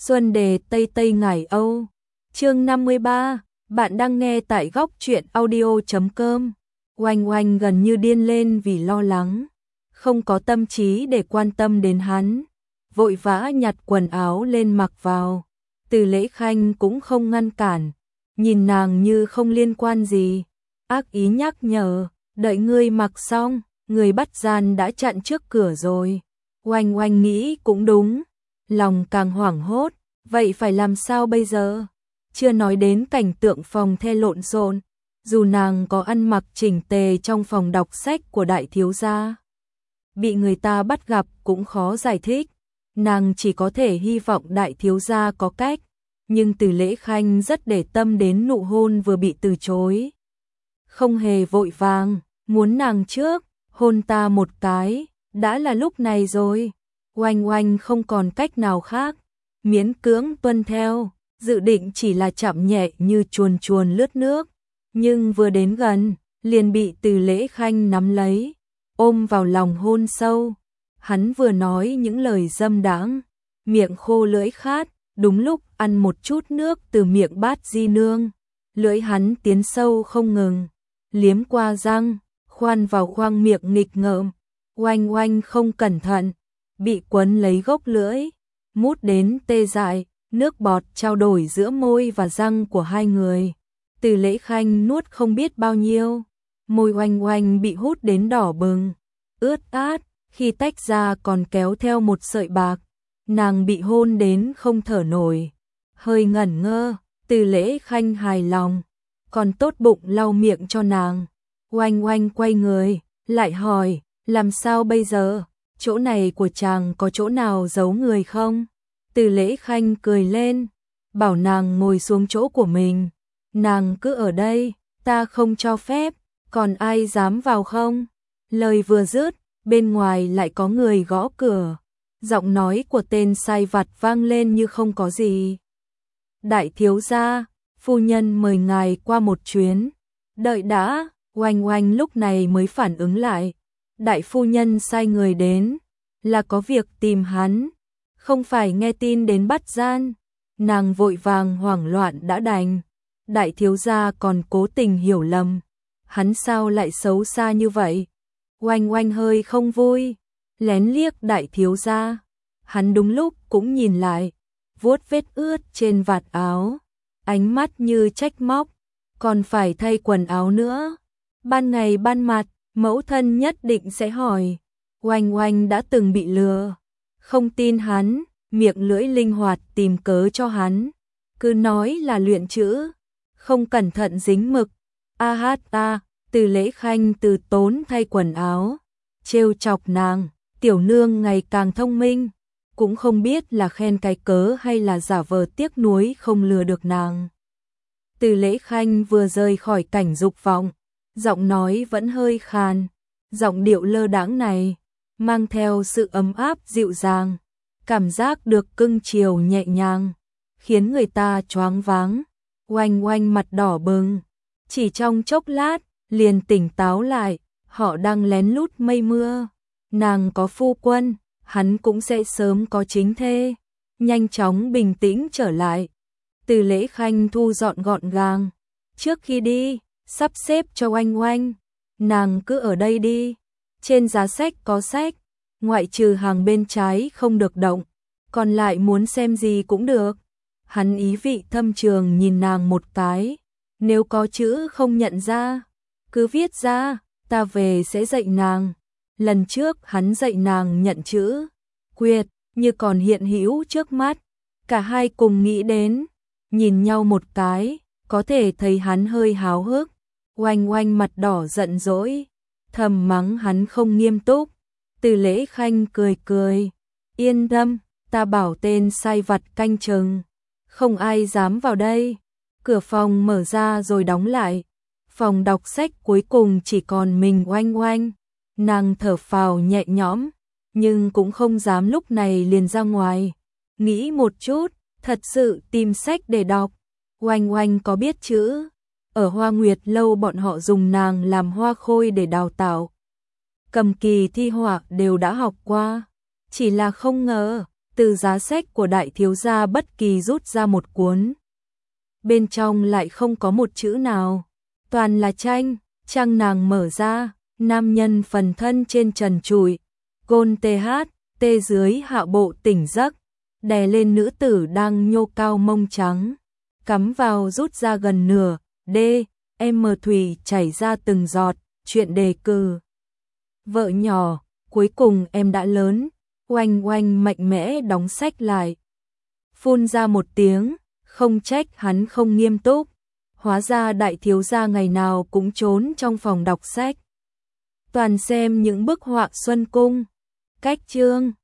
Xuân đề Tây Tây Ngải Âu. Chương 53, bạn đang nghe tại góc truyện audio.com. Oanh Oanh gần như điên lên vì lo lắng, không có tâm trí để quan tâm đến hắn, vội vã nhặt quần áo lên mặc vào. Từ Lễ Khanh cũng không ngăn cản, nhìn nàng như không liên quan gì, ác ý nhắc nhở, đợi ngươi mặc xong, người bắt gian đã chặn trước cửa rồi. Oanh Oanh nghĩ cũng đúng, lòng càng hoảng hốt, vậy phải làm sao bây giờ? Chưa nói đến cảnh tượng phòng the lộn xộn, dù nàng có ăn mặc chỉnh tề trong phòng đọc sách của đại thiếu gia, bị người ta bắt gặp cũng khó giải thích, nàng chỉ có thể hy vọng đại thiếu gia có cách, nhưng Từ Lễ Khanh rất để tâm đến nụ hôn vừa bị từ chối. Không hề vội vàng, muốn nàng trước, hôn ta một cái, đã là lúc này rồi. Oanh Oanh không còn cách nào khác, miễn cưỡng tuân theo, dự định chỉ là chạm nhẹ như chuồn chuồn lướt nước, nhưng vừa đến gần, liền bị Từ Lễ Khanh nắm lấy, ôm vào lòng hôn sâu. Hắn vừa nói những lời dâm đãng, miệng khô lưỡi khát, đúng lúc ăn một chút nước từ miệng bát di nương, lưỡi hắn tiến sâu không ngừng, liếm qua răng, khoan vào khoang miệng nghịch ngợm. Oanh Oanh không cẩn thận, bị quấn lấy gốc lưỡi, mút đến tê dại, nước bọt trao đổi giữa môi và răng của hai người. Từ Lễ Khanh nuốt không biết bao nhiêu, môi Oanh Oanh bị hút đến đỏ bừng, ướt át, khi tách ra còn kéo theo một sợi bạc. Nàng bị hôn đến không thở nổi, hơi ngẩn ngơ. Từ Lễ Khanh hài lòng, còn tốt bụng lau miệng cho nàng. Oanh Oanh quay người, lại hỏi, làm sao bây giờ? Chỗ này của chàng có chỗ nào giấu người không? Từ Lễ Khanh cười lên, bảo nàng ngồi xuống chỗ của mình. Nàng cứ ở đây, ta không cho phép, còn ai dám vào không? Lời vừa dứt, bên ngoài lại có người gõ cửa. Giọng nói của tên sai vặt vang lên như không có gì. Đại thiếu gia, phu nhân mời ngài qua một chuyến. Đợi đã, Oanh Oanh lúc này mới phản ứng lại. Đại phu nhân sai người đến, là có việc tìm hắn, không phải nghe tin đến bắt gian. Nàng vội vàng hoảng loạn đã đành. Đại thiếu gia còn cố tình hiểu lầm, hắn sao lại xấu xa như vậy? Oanh Oanh hơi không vui, lén liếc đại thiếu gia. Hắn đúng lúc cũng nhìn lại, vuốt vết ướt trên vạt áo, ánh mắt như trách móc, còn phải thay quần áo nữa. Ban ngày ban mặt, mẫu thân nhất định sẽ hỏi. Oanh Oanh đã từng bị lừa, không tin hắn, miệng lưỡi linh hoạt tìm cớ cho hắn, cứ nói là luyện chữ, không cẩn thận dính mực. A hát ta, Từ Lễ Khanh từ tốn thay quần áo, trêu chọc nàng. Tiểu nương ngày càng thông minh, cũng không biết là khen cái cớ hay là giả vờ tiếc nuối không lừa được nàng. Từ Lễ Khanh vừa rời khỏi cảnh dục vọng, giọng nói vẫn hơi khàn, giọng điệu lơ đãng này mang theo sự ấm áp dịu dàng, cảm giác được cưng chiều nhẹ nhàng, khiến người ta choáng váng. Oanh Oanh mặt đỏ bừng, chỉ trong chốc lát liền tỉnh táo lại, họ đang lén lút mây mưa. Nàng có phu quân, hắn cũng sẽ sớm có chính thê. Nhanh chóng bình tĩnh trở lại. Từ Lễ Khanh thu dọn gọn gàng. Trước khi đi, sắp xếp cho Oanh Oanh. Nàng cứ ở đây đi. Trên giá sách có sách, ngoại trừ hàng bên trái không được động, còn lại muốn xem gì cũng được. Hắn ý vị thâm trường nhìn nàng một cái. Nếu có chữ không nhận ra, cứ viết ra, ta về sẽ dạy nàng. Lần trước hắn dạy nàng nhận chữ, quyệt, như còn hiện hữu trước mắt. Cả hai cùng nghĩ đến, nhìn nhau một cái, có thể thấy hắn hơi háo hức. Oanh Oanh mặt đỏ giận dỗi, thầm mắng hắn không nghiêm túc. Từ Lễ Khanh cười cười, yên tâm, ta bảo tên sai vặt canh chừng, không ai dám vào đây. Cửa phòng mở ra rồi đóng lại, phòng đọc sách cuối cùng chỉ còn mình Oanh Oanh. Nàng thở phào nhẹ nhõm, nhưng cũng không dám lúc này liền ra ngoài. Nghĩ một chút, thật sự tìm sách để đọc. Oanh Oanh có biết chữ, ở Hoa Nguyệt Lâu bọn họ dùng nàng làm hoa khôi để đào tạo. Cầm kỳ thi họa đều đã học qua, chỉ là không ngờ, Từ giá sách của đại thiếu gia Bất Kỳ rút ra một cuốn. Bên trong lại không có một chữ nào, toàn là tranh. Trang nàng mở ra, nam nhân phần thân trên trần trụi, gôn tê dưới hạ bộ tỉnh giấc, đè lên nữ tử đang nhô cao mông trắng, cắm vào rút ra gần nửa, thủy chảy ra từng giọt, chuyện đề cử. Vợ nhỏ, cuối cùng em đã lớn, oanh oanh mạnh mẽ đóng sách lại. Phun ra một tiếng, không trách hắn không nghiêm túc. Hóa ra đại thiếu gia ngày nào cũng trốn trong phòng đọc sách. Toàn xem những bức họa Xuân Cung. Cách chương